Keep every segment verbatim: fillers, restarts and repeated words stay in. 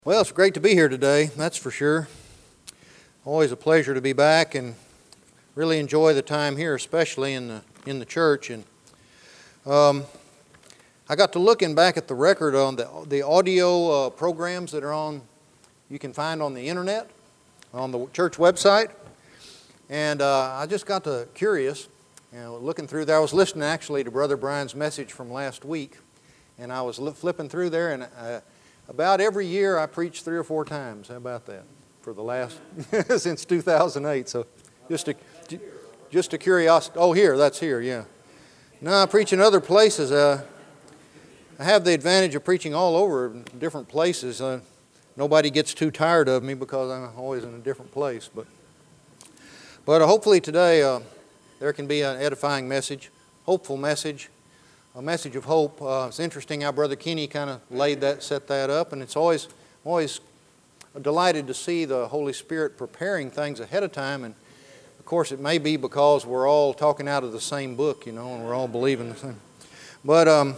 Well, it's great to be here today, that's for sure. Always a pleasure to be back and really enjoy the time here, especially in the in the church. And um, I got to looking back at the record on the the audio uh, programs that are on, you can find on the internet, on the church website. And uh, I just got to curious, you know, looking through there. I was listening actually to Brother Brian's message from last week, and I was flipping through there, and uh, about every year I preach three or four times. How about that? For the last, since two thousand eight. So just a, just a curiosity. Oh, here, that's here, yeah. No, I preach in other places. Uh, I have the advantage of preaching all over different places. Uh, nobody gets too tired of me because I'm always in a different place. But, but uh, hopefully today uh, there can be an edifying message, hopeful message. A message of hope. Uh, it's interesting how Brother Kenny kind of laid that, set that up, and it's always, always delighted to see the Holy Spirit preparing things ahead of time. And of course, it may be because we're all talking out of the same book, you know, and we're all believing the same. But um,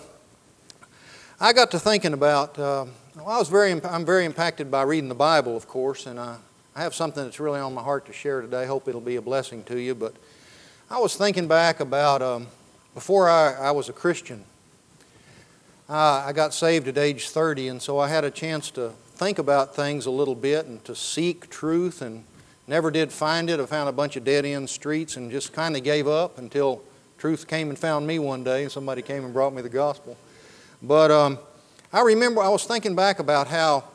I got to thinking about. Uh, well, I was very, I'm very impacted by reading the Bible, of course, and I, I have something that's really on my heart to share today. Hope it'll be a blessing to you. But I was thinking back about. Um, Before I, I was a Christian, uh, I got saved at age thirty, and so I had a chance to think about things a little bit and to seek truth, and never did find it. I found a bunch of dead-end streets and just kind of gave up until truth came and found me one day, and somebody came and brought me the gospel. But um, I remember I was thinking back about how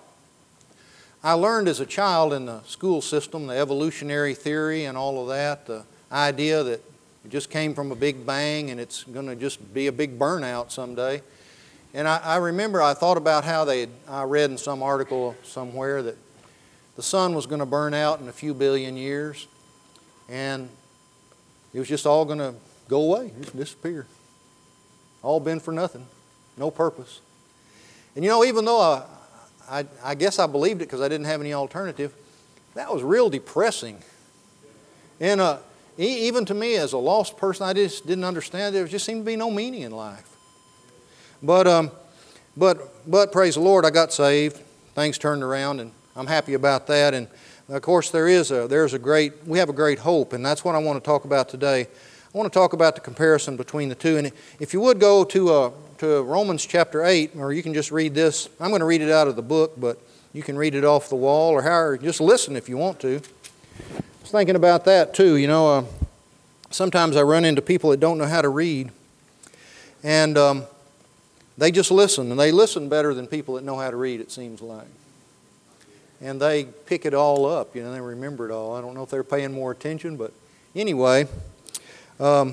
I learned as a child in the school system, the evolutionary theory and all of that, the idea that it just came from a big bang and it's going to just be a big burnout someday. And I, I remember I thought about how they had, I read in some article somewhere that the sun was going to burn out in a few billion years, and it was just all going to go away, just disappear. All been for nothing, no purpose. And you know, even though I, I, I guess I believed it because I didn't have any alternative, that was real depressing. And uh, even to me, as a lost person, I just didn't understand. There just seemed to be no meaning in life. But, um, but, but praise the Lord, I got saved. Things turned around, and I'm happy about that. And of course, there is a there's a great we have a great hope, and that's what I want to talk about today. I want to talk about the comparison between the two. And if you would go to uh, to Romans chapter eight, or you can just read this. I'm going to read it out of the book, but you can read it off the wall, or however, just listen if you want to. I was thinking about that too. You know, uh, sometimes I run into people that don't know how to read, and um, they just listen, and they listen better than people that know how to read, it seems like. And they pick it all up, you know, they remember it all. I don't know if they're paying more attention, but anyway, um,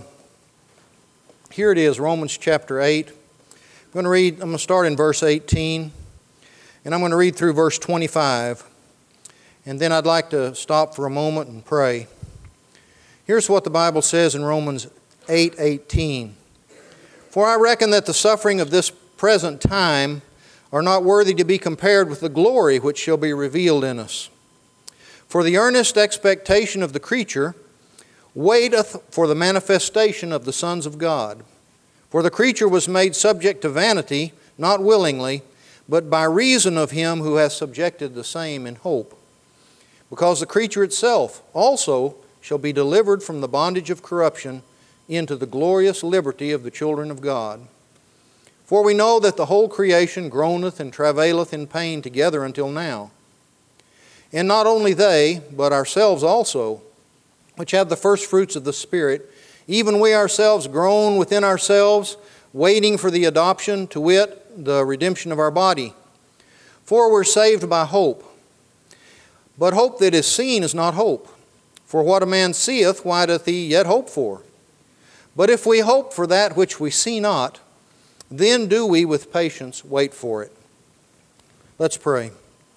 here it is, Romans chapter eight. I'm going to read, I'm going to start in verse eighteen, and I'm going to read through verse twenty-five. And then I'd like to stop for a moment and pray. Here's what the Bible says in Romans eight eighteen. For I reckon that the suffering of this present time are not worthy to be compared with the glory which shall be revealed in us. For the earnest expectation of the creature waiteth for the manifestation of the sons of God. For the creature was made subject to vanity, not willingly, but by reason of him who hath subjected the same in hope. Because the creature itself also shall be delivered from the bondage of corruption into the glorious liberty of the children of God. For we know that the whole creation groaneth and travaileth in pain together until now. And not only they, but ourselves also, which have the first fruits of the Spirit, even we ourselves groan within ourselves, waiting for the adoption, to wit, the redemption of our body. For we're saved by hope. But hope that is seen is not hope. For what a man seeth, why doth he yet hope for? But if we hope for that which we see not, then do we with patience wait for it. Let's pray.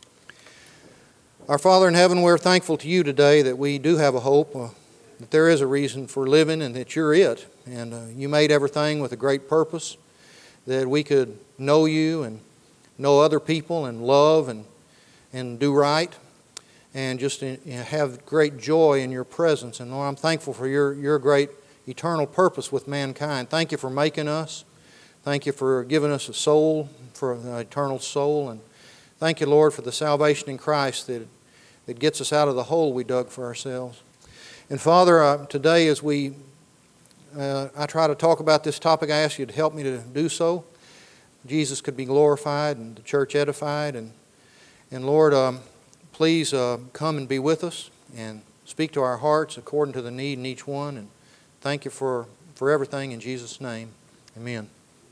Our Father in heaven, we're thankful to you today that we do have a hope, uh, that there is a reason for living, and that you're it. And uh, you made everything with a great purpose, that we could know you and know other people and love and, and do right, and just have great joy in your presence. And Lord, I'm thankful for your, your great eternal purpose with mankind. Thank you for making us. Thank you for giving us a soul, for an eternal soul. And Thank you, Lord, for the salvation in Christ that, that gets us out of the hole we dug for ourselves. And Father, uh, today as we, uh, I try to talk about this topic, I ask you to help me to do so. Jesus could be glorified and the church edified. And, and Lord, um, please uh, come and be with us and speak to our hearts according to the need in each one. And thank you for, for everything in Jesus' name. Amen.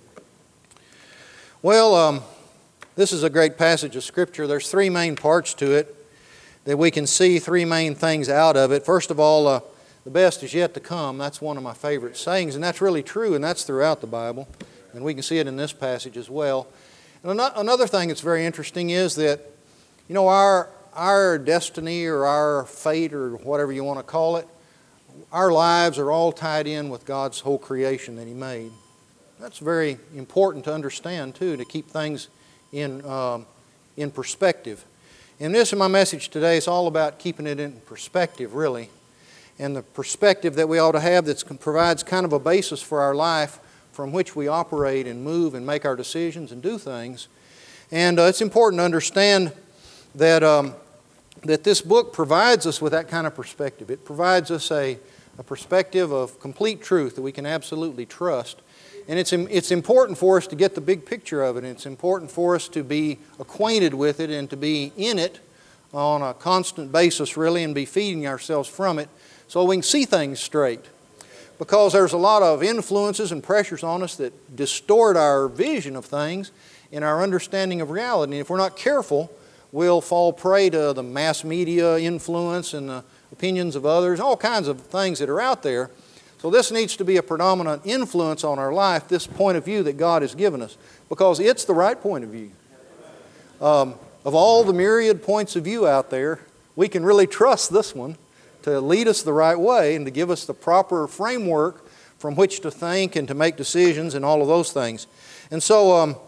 Well, um, this is a great passage of Scripture. There's three main parts to it that we can see, three main things out of it. First of all, uh, the best is yet to come. That's one of my favorite sayings, and that's really true, and that's throughout the Bible. And we can see it in this passage as well. And another thing that's very interesting is that, you know, our, our destiny or our fate or whatever you want to call it, our lives are all tied in with God's whole creation that He made. That's very important to understand, too, to keep things in, um, in perspective. And this in my message today is all about keeping it in perspective, really. And the perspective that we ought to have that provides kind of a basis for our life from which we operate and move and make our decisions and do things. And uh, it's important to understand that, um, that this book provides us with that kind of perspective. It provides us a, a perspective of complete truth that we can absolutely trust. And it's, it's important for us to get the big picture of it. And it's important for us to be acquainted with it and to be in it on a constant basis, really, and be feeding ourselves from it so we can see things straight. Because there's a lot of influences and pressures on us that distort our vision of things and our understanding of reality. And if we're not careful, we'll fall prey to the mass media influence and the opinions of others, all kinds of things that are out there. So this needs to be a predominant influence on our life, this point of view that God has given us, because it's the right point of view. Um, of all the myriad points of view out there, we can really trust this one to lead us the right way and to give us the proper framework from which to think and to make decisions and all of those things. And so, um,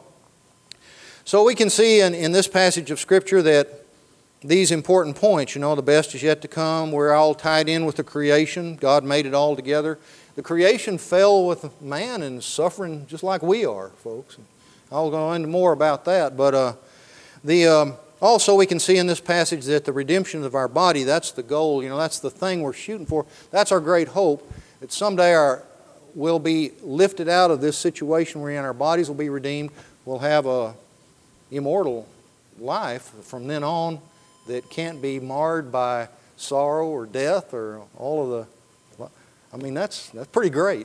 so we can see in, in this passage of Scripture that these important points, you know, the best is yet to come. We're all tied in with the creation. God made it all together. The creation fell with man and suffering just like we are, folks. I'll go into more about that. But uh, the um, also we can see in this passage that the redemption of our body, that's the goal. You know, that's the thing we're shooting for. That's our great hope, that someday our, we'll be lifted out of this situation we're in. Our bodies will be redeemed. We'll have a immortal life from then on that can't be marred by sorrow or death or all of the, I mean, that's that's pretty great.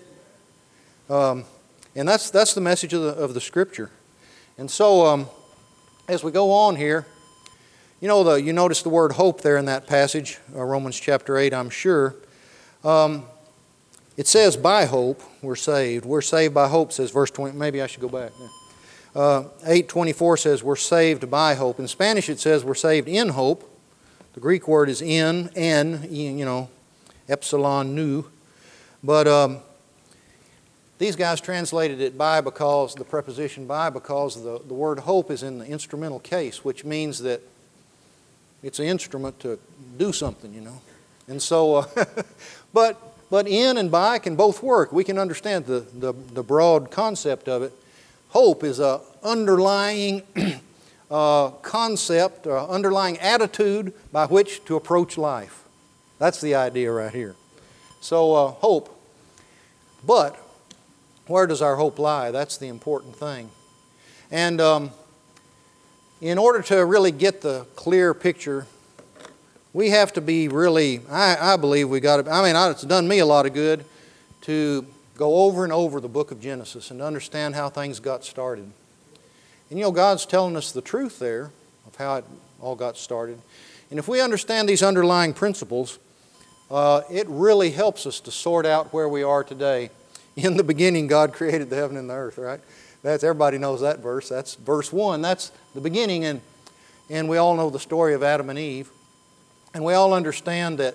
Um, and that's that's the message of the, of the Scripture. And so um, as we go on here, you know, the, you notice the word hope there in that passage, uh, Romans chapter eight, I'm sure. Um, it says by hope we're saved. We're saved by hope, says verse twenty. Maybe I should go back there. Uh, eight twenty-four says we're saved by hope. In Spanish it says we're saved in hope. The Greek word is in, en, you know, epsilon nu. But um, these guys translated it by because, the preposition by, because the, the word hope is in the instrumental case, which means that it's an instrument to do something, you know. And so, uh, but, but in and by can both work. We can understand the, the, the broad concept of it. Hope is an underlying uh, concept, uh, underlying attitude by which to approach life. That's the idea right here. So uh, hope. But where does our hope lie? That's the important thing. And um, in order to really get the clear picture, we have to be really, I, I believe we got to, I mean, it's done me a lot of good to go over and over the book of Genesis and to understand how things got started. And you know, God's telling us the truth there of how it all got started. And if we understand these underlying principles, uh, it really helps us to sort out where we are today. In the beginning, God created the heaven and the earth, right? That's, everybody knows that verse. That's verse one. That's the beginning. And, and we all know the story of Adam and Eve. And we all understand that,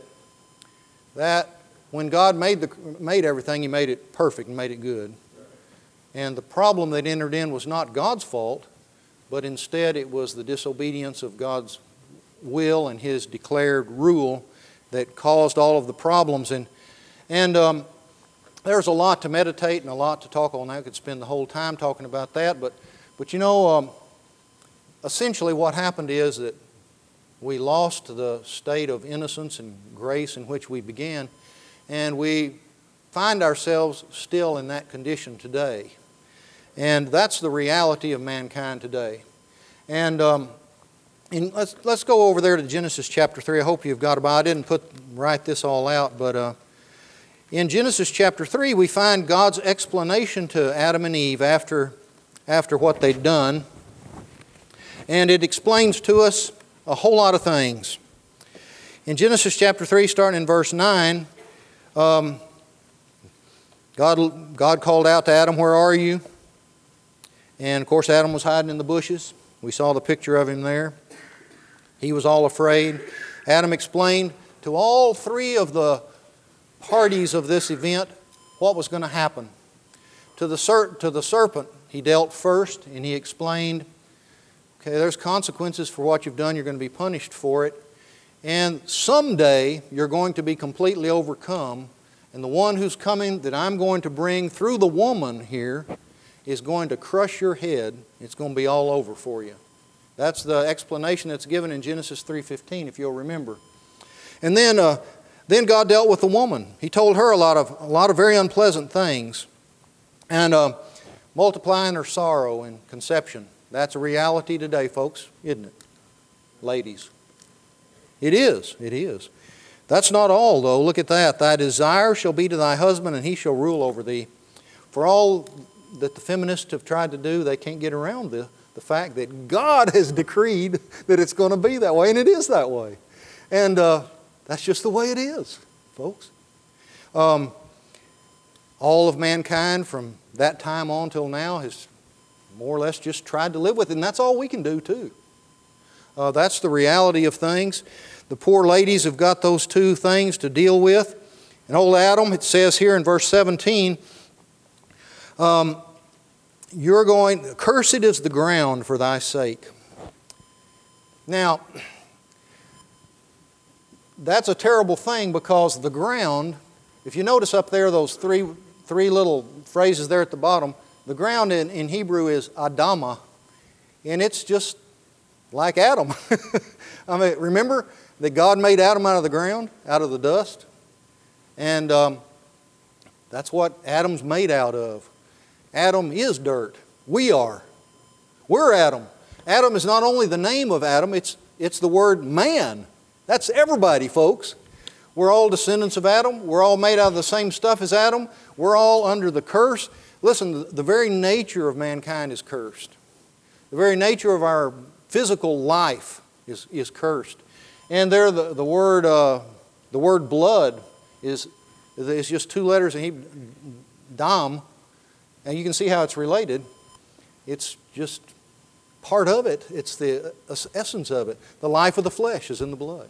that when God made, the, made everything, He made it perfect and made it good. And the problem that entered in was not God's fault, but instead it was the disobedience of God's will and His declared rule that caused all of the problems. And, and um, there's a lot to meditate and a lot to talk on. I could spend the whole time talking about that. But, but you know, um, essentially what happened is that we lost the state of innocence and grace in which we began, and we find ourselves still in that condition today. And that's the reality of mankind today. And um, in, let's, let's go over there to Genesis chapter three. I hope you've got about it. I didn't put, write this all out, but uh, in Genesis chapter three, we find God's explanation to Adam and Eve after, after what they'd done. And it explains to us a whole lot of things. In Genesis chapter three, starting in verse nine, um, God, God called out to Adam, "Where are you?" And of course Adam was hiding in the bushes. We saw the picture of him there. He was all afraid. Adam explained to all three of the parties of this event what was going to happen. To the, ser- to the serpent, he dealt first, and he explained, okay, there's consequences for what you've done. You're going to be punished for it. And someday you're going to be completely overcome. And the one who's coming that I'm going to bring through the woman here is going to crush your head. It's going to be all over for you. That's the explanation that's given in Genesis three fifteen, if you'll remember. And then, uh, then God dealt with the woman. He told her a lot of, a lot of very unpleasant things. And uh, multiplying her sorrow and conception. That's a reality today, folks, isn't it? Ladies. It is. It is. That's not all, though. Look at that. Thy desire shall be to thy husband, and he shall rule over thee. For all that the feminists have tried to do, they can't get around the, the fact that God has decreed that it's going to be that way, and it is that way. And uh, that's just the way it is, folks. Um, all of mankind from that time on till now has more or less just tried to live with it, and that's all we can do too. Uh, that's the reality of things. The poor ladies have got those two things to deal with. And old Adam, it says here in verse seventeen, um, you're going, cursed is the ground for thy sake. Now, that's a terrible thing, because the ground, if you notice up there those three, three little phrases there at the bottom, the ground in, in Hebrew is Adama, and it's just like Adam. I mean, remember that God made Adam out of the ground, out of the dust? And um, that's what Adam's made out of. Adam is dirt. We are. We're Adam. Adam is not only the name of Adam, it's, it's the word man. That's everybody, folks. We're all descendants of Adam. We're all made out of the same stuff as Adam. We're all under the curse. Listen, the very nature of mankind is cursed. The very nature of our physical life is, is cursed. And there the, the word uh, the word blood is, is just two letters in Hebrew, dam, and you can see how it's related. It's just part of it. It's the essence of it. The life of the flesh is in the blood.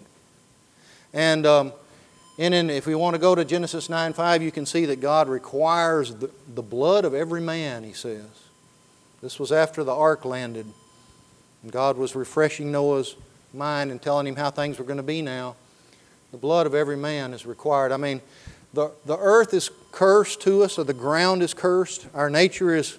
And um, and then if we want to go to Genesis nine five, you can see that God requires the, the blood of every man, He says. This was after the ark landed. And God was refreshing Noah's mind and telling him how things were going to be now. The blood of every man is required. I mean, the, the earth is cursed to us, or the ground is cursed. Our nature is,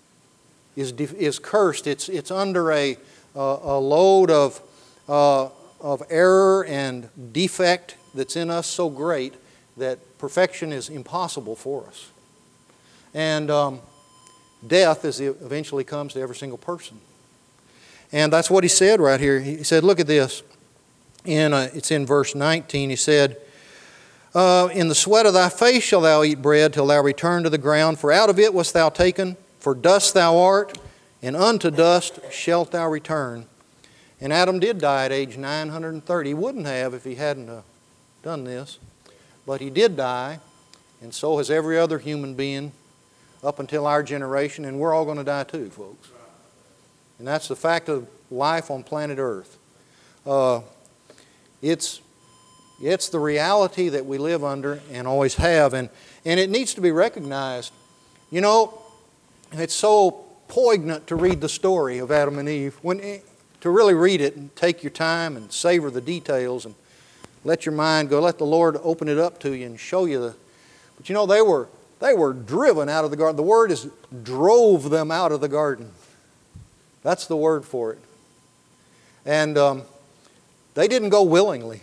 is, is cursed. It's, it's under a, a, a load of, uh, of error and defect that's in us so great that perfection is impossible for us. And um, death is, eventually comes to every single person. And that's what he said right here. He said, look at this. In, uh, it's in verse nineteen. He said, uh, in the sweat of thy face shalt thou eat bread till thou return to the ground, for out of it wast thou taken, for dust thou art, and unto dust shalt thou return. And Adam did die at age nine hundred thirty. He wouldn't have if he hadn't uh, done this. But he did die, and so has every other human being up until our generation, and we're all going to die too, folks. And that's the fact of life on planet Earth. Uh, it's, it's the reality that we live under and always have, and, and it needs to be recognized. You know, it's so poignant to read the story of Adam and Eve. When, to really read it and take your time and savor the details and let your mind go. Let the Lord open it up to you and show you the... But you know, they were, they were driven out of the garden. The word is drove them out of the garden. That's the word for it. And um, they didn't go willingly.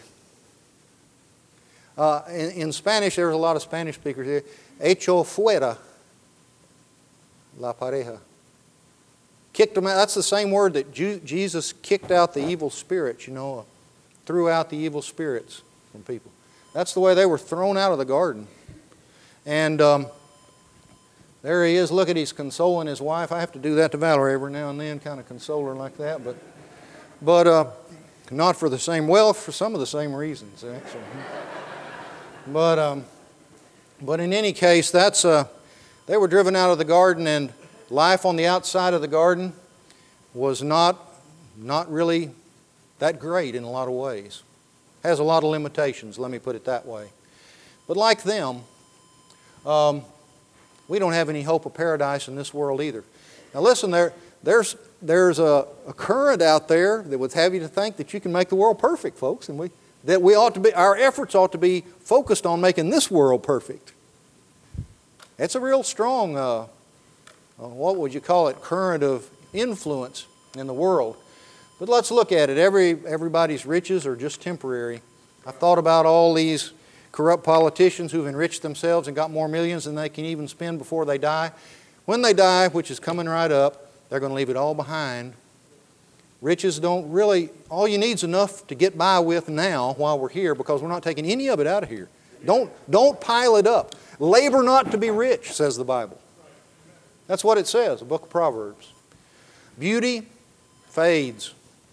Uh, in, in Spanish, there's a lot of Spanish speakers here. Echo fuera la pareja. Kicked them out. That's the same word that Ju- Jesus kicked out the evil spirits, you know, threw out the evil spirits from people. That's the way they were thrown out of the garden. And um, there he is. Look at, he's consoling his wife. I have to do that to Valerie every now and then, kind of console her like that. But, but uh, not for the same, well, for some of the same reasons, actually. But, um, but in any case, that's uh, they were driven out of the garden, and life on the outside of the garden was not, not really that great in a lot of ways. Has a lot of limitations, let me put it that way. But like them, um, we don't have any hope of paradise in this world either. Now listen, there, there's, there's a, a current out there that would have you to think that you can make the world perfect, folks, and we, that we ought to be, our efforts ought to be focused on making this world perfect. It's a real strong, uh, uh, what would you call it, current of influence in the world. But let's look at it. Every, everybody's riches are just temporary. I've thought about all these corrupt politicians who've enriched themselves and got more millions than they can even spend before they die. When they die, which is coming right up, they're going to leave it all behind. Riches don't really, all you need is enough to get by with now while we're here, because we're not taking any of it out of here. Don't, don't pile it up. Labor not to be rich, says the Bible. That's what it says, the book of Proverbs. Beauty fades.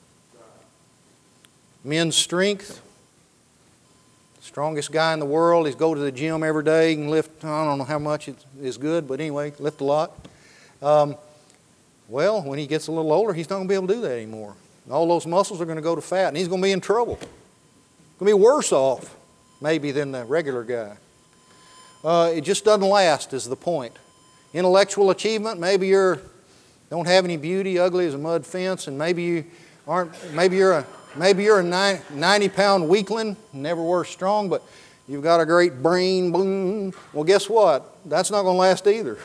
Men's strength. Strongest guy in the world. He's go to the gym every day. He can lift, I don't know how much it is good, but anyway, lift a lot. Um, well, when he gets a little older, he's not going to be able to do that anymore. All those muscles are going to go to fat, and he's going to be in trouble. Going to be worse off, maybe, than the regular guy. Uh, it just doesn't last, is the point. Intellectual achievement, maybe you don't have any beauty, ugly as a mud fence, and maybe you aren't, maybe you're a Maybe you're a ninety pound weakling, never were strong, but you've got a great brain. Boom. Well, guess what? That's not going to last either.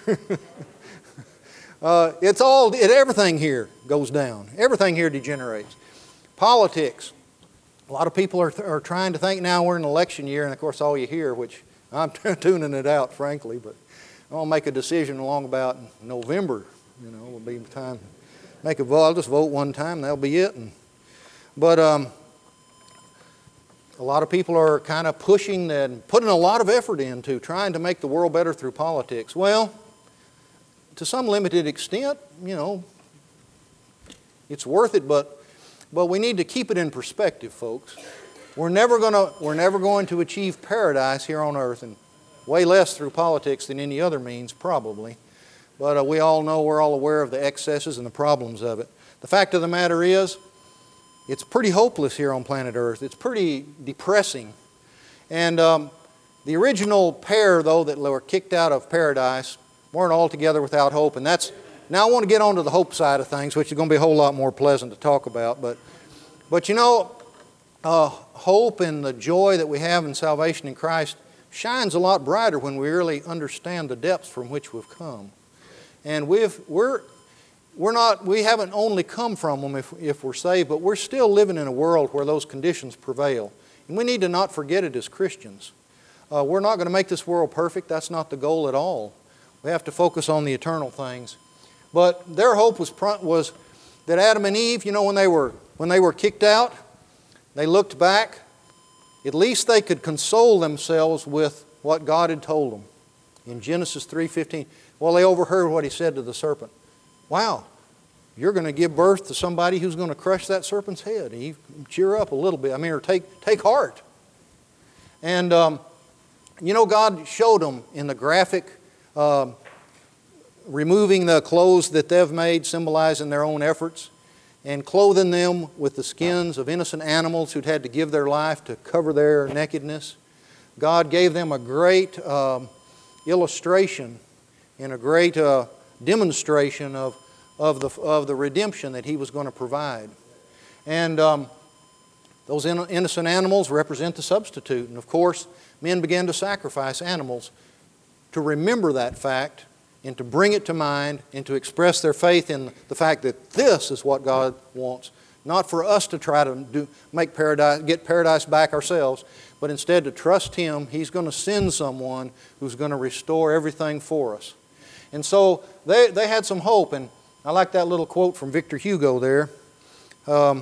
uh, it's all, it, everything here goes down. Everything here degenerates. Politics. A lot of people are, are trying to think now we're in an election year, and of course all you hear, which I'm tuning it out, frankly, but I'm going to make a decision along about November. You know, will be the time to make a vote. I'll just vote one time, that'll be it. And, But um, a lot of people are kind of pushing and putting a lot of effort into trying to make the world better through politics. Well, to some limited extent, you know, it's worth it, but but we need to keep it in perspective, folks. We're never gonna we're never going to achieve paradise here on earth, and way less through politics than any other means, probably. But uh, we all know, we're all aware of the excesses and the problems of it. The fact of the matter is, it's pretty hopeless here on planet Earth. It's pretty depressing. And um, the original pair, though, that were kicked out of paradise weren't altogether without hope. And that's, now I want to get on to the hope side of things, which is going to be a whole lot more pleasant to talk about. But, but you know, uh, hope and the joy that we have in salvation in Christ shines a lot brighter when we really understand the depths from which we've come. And we've, we're... We're not, we haven't only come from them if, if we're saved, but we're still living in a world where those conditions prevail. And we need to not forget it as Christians. Uh, we're not going to make this world perfect. That's not the goal at all. We have to focus on the eternal things. But their hope was, was that Adam and Eve, you know, when they were, when they were kicked out, they looked back. At least they could console themselves with what God had told them. In Genesis three fifteen, well, they overheard what He said to the serpent. Wow, you're going to give birth to somebody who's going to crush that serpent's head. And you cheer up a little bit. I mean, or take, take heart. And, um, you know, God showed them in the graphic, uh, removing the clothes that they've made, symbolizing their own efforts, and clothing them with the skins of innocent animals who'd had to give their life to cover their nakedness. God gave them a great um, illustration and a great uh, demonstration of, of, the, of the redemption that He was going to provide. And um, those in, innocent animals represent the substitute. And of course, men began to sacrifice animals to remember that fact and to bring it to mind and to express their faith in the fact that this is what God wants Not for us to try to do, make paradise, get paradise back ourselves, but instead to trust Him. He's going to send someone who's going to restore everything for us. And so they, they had some hope, and I like that little quote from Victor Hugo there. Um,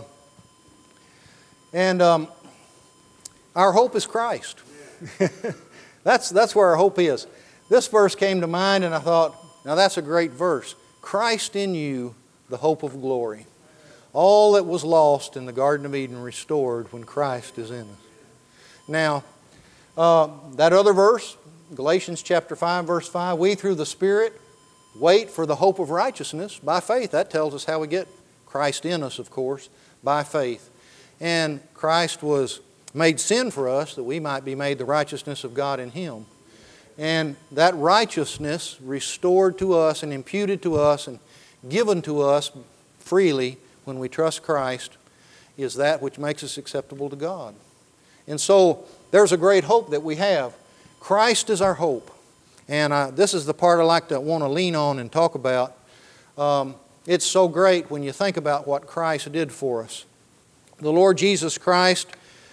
and um, our hope is Christ. that's, that's where our hope is. This verse came to mind, and I thought, now that's a great verse. Christ in you, the hope of glory. All that was lost in the Garden of Eden restored when Christ is in us. Now, uh, that other verse, Galatians chapter five, verse five, we through the Spirit wait for the hope of righteousness by faith. That tells us how we get Christ in us, of course, by faith. And Christ was made sin for us that we might be made the righteousness of God in Him. And that righteousness restored to us and imputed to us and given to us freely when we trust Christ is that which makes us acceptable to God. And so there's a great hope that we have. Christ is our hope. And uh, this is the part I like to want to lean on and talk about. Um, it's so great when you think about what Christ did for us. The Lord Jesus Christ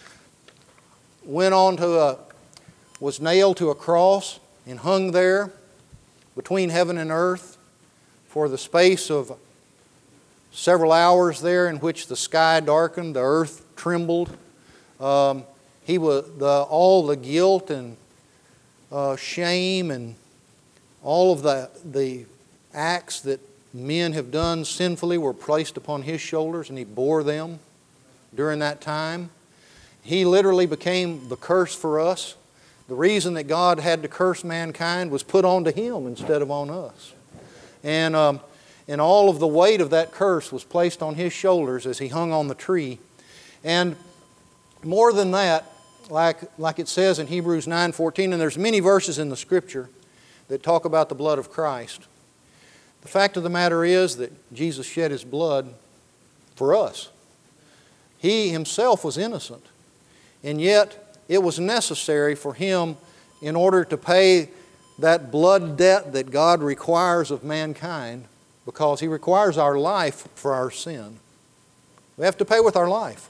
went on to a, was nailed to a cross and hung there between heaven and earth for the space of several hours there, in which the sky darkened, the earth trembled. Um, he was the, all the guilt and uh, shame and all of the, the acts that men have done sinfully were placed upon His shoulders, and He bore them during that time. He literally became the curse for us. The reason that God had to curse mankind was put onto Him instead of on us. And um, And all of the weight of that curse was placed on His shoulders as He hung on the tree. And more than that, like, like it says in Hebrews nine fourteen, and there's many verses in the Scripture that talk about the blood of Christ. The fact of the matter is that Jesus shed His blood for us. He Himself was innocent. And yet it was necessary for Him, in order to pay that blood debt that God requires of mankind, because He requires our life for our sin. We have to pay with our life.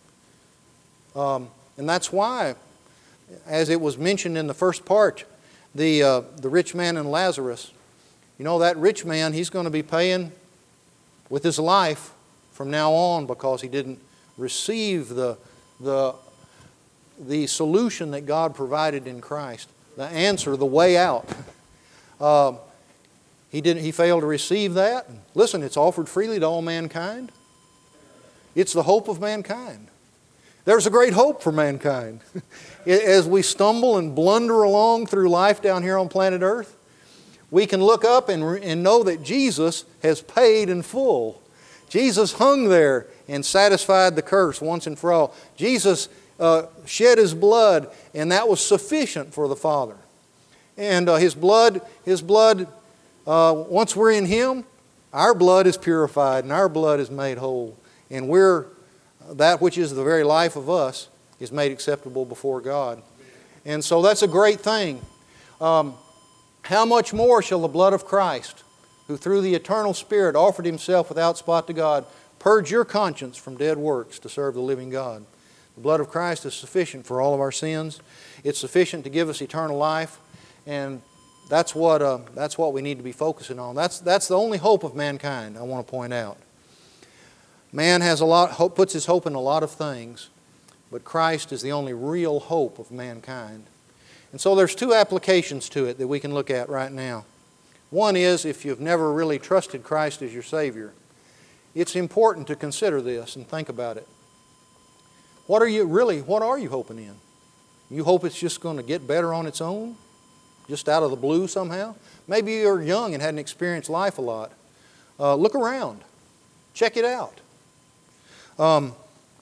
Um, and that's why, as it was mentioned in the first part, the, uh, the rich man and Lazarus, you know, that rich man, he's going to be paying with his life from now on because he didn't receive the, the, the solution that God provided in Christ, the answer, the way out. Um, He didn't. He failed to receive that. Listen, it's offered freely to all mankind. It's the hope of mankind. There's a great hope for mankind. As we stumble and blunder along through life down here on planet Earth, we can look up and, and know that Jesus has paid in full. Jesus hung there and satisfied the curse once and for all. Jesus uh, shed His blood, and that was sufficient for the Father. And uh, His blood, His blood. Uh, once we're in Him, our blood is purified and our blood is made whole. And we're, that which is the very life of us is made acceptable before God. And so that's a great thing. Um, how much more shall the blood of Christ, who through the eternal Spirit offered Himself without spot to God, purge your conscience from dead works to serve the living God? The blood of Christ is sufficient for all of our sins. It's sufficient to give us eternal life. And That's what, uh, that's what we need to be focusing on. That's, that's the only hope of mankind, I want to point out. Man has a lot, hope, puts his hope in a lot of things, but Christ is the only real hope of mankind. And so there's two applications to it that we can look at right now. One is, if you've never really trusted Christ as your Savior, it's important to consider this and think about it. What are you really, what are you hoping in? You hope it's just going to get better on its own? Just out of the blue somehow? Maybe you're young and hadn't experienced life a lot. Uh, look around. Check it out. Um,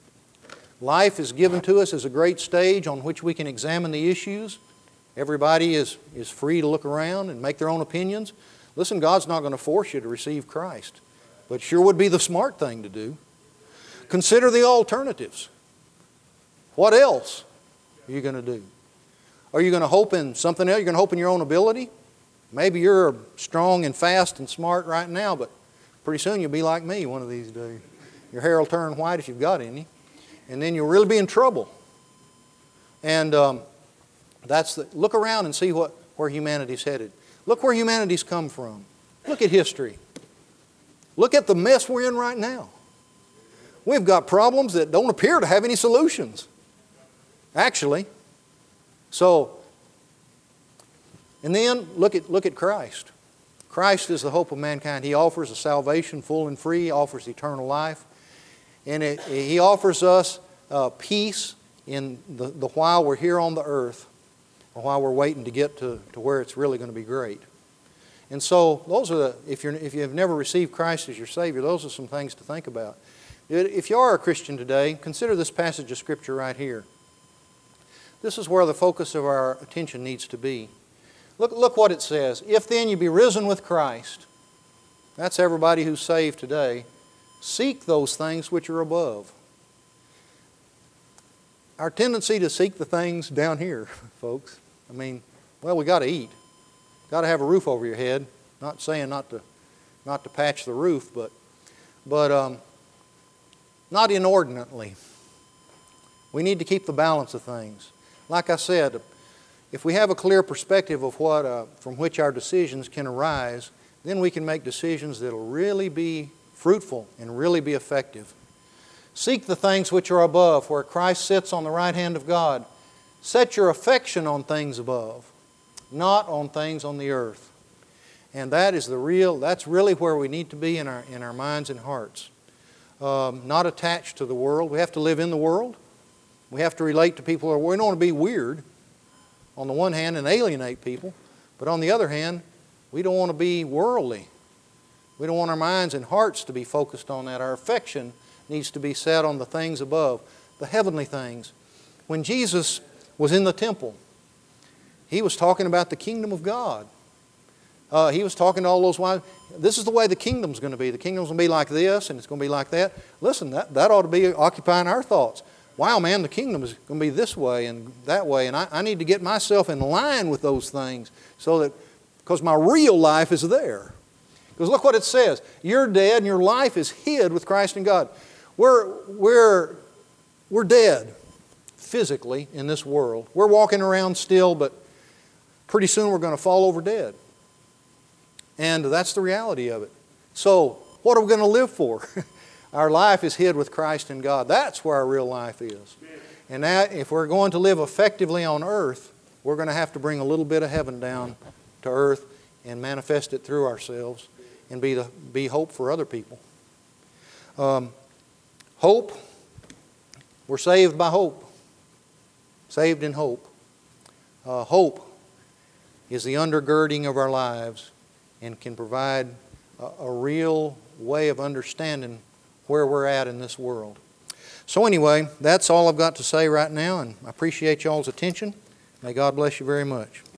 life is given to us as a great stage on which we can examine the issues. Everybody is, is free to look around and make their own opinions. Listen, God's not going to force you to receive Christ, but sure would be the smart thing to do. Consider the alternatives. What else are you going to do? Are you going to hope in something else? You're going to hope in your own ability? Maybe you're strong and fast and smart right now, but pretty soon you'll be like me one of these days. Your hair will turn white if you've got any. And then you'll really be in trouble. And um, that's the, look around and see what, where humanity's headed. Look where humanity's come from. Look at history. Look at the mess we're in right now. We've got problems that don't appear to have any solutions, actually. So, and then look at, look at Christ. Christ is the hope of mankind. He offers a salvation full and free. He offers eternal life. And it, He offers us uh, peace in the, the while we're here on the earth, or while we're waiting to get to, to where it's really going to be great. And so, those are the, if you're if you've never received Christ as your Savior, those are some things to think about. If you are a Christian today, consider this passage of Scripture right here. This is where the focus of our attention needs to be. Look, look what it says. If then you be risen with Christ, that's everybody who's saved today, seek those things which are above. Our tendency to seek the things down here, folks. I mean, well, we got to eat. Got to have a roof over your head. Not saying not to, not to patch the roof, but, but um, not inordinately. We need to keep the balance of things. Like I said, if we have a clear perspective of what, uh, from which our decisions can arise, then we can make decisions that will really be fruitful and really be effective. Seek the things which are above, where Christ sits on the right hand of God. Set your affection on things above, not on things on the earth. And that is the real, that's really where we need to be in our, in our minds and hearts. Um, not attached to the world. We have to live in the world. We have to relate to people. We don't want to be weird on the one hand and alienate people, but on the other hand, we don't want to be worldly. We don't want our minds and hearts to be focused on that. Our affection needs to be set on the things above, the heavenly things. When Jesus was in the temple, He was talking about the kingdom of God. Uh, he was talking to all those wives. This is the way the kingdom's going to be. The kingdom's going to be like this, and it's going to be like that. Listen, that, that ought to be occupying our thoughts. Wow, man, the kingdom is going to be this way and that way, and I, I need to get myself in line with those things so that, because my real life is there. Because look what it says. You're dead and your life is hid with Christ in God. We're, we're, we're dead physically in this world. We're walking around still, but pretty soon we're going to fall over dead. And that's the reality of it. So, what are we going to live for? Our life is hid with Christ in God. That's where our real life is. And that, if we're going to live effectively on earth, we're going to have to bring a little bit of heaven down to earth and manifest it through ourselves and be, the, be hope for other people. Um, hope, we're saved by hope. Saved in hope. Uh, hope is the undergirding of our lives and can provide a, a real way of understanding where we're at in this world. So anyway, that's all I've got to say right now, and I appreciate y'all's attention. May God bless you very much.